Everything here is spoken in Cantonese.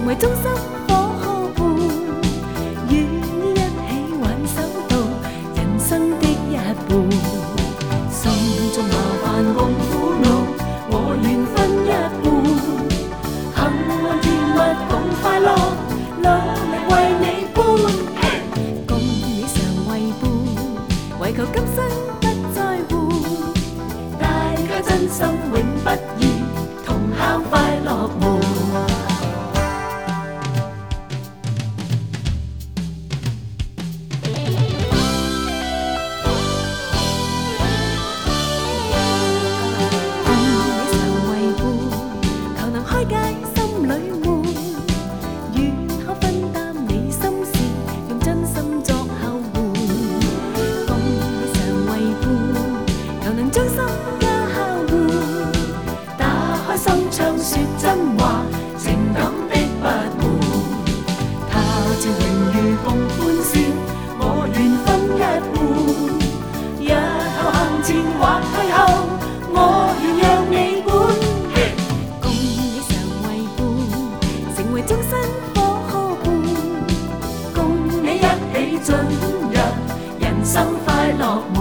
为衷心伙伴，与你一起挽手到人生的一半。心中麻烦共苦恼，我愿分一半。幸运甜蜜共快乐，努力为你伴。共你常为伴，为求今生不再换。大家真心永不移，同敲快乐門。开解心里悶，與他分擔你心事，用真心作後援。共你常為伴，求能將心交換，打開心窗說真話，情感的不滿。他朝榮譽共歡笑，我願分一半。日後行前或退後，我願讓你管。為終身伙伴，共你一起進入人生快樂。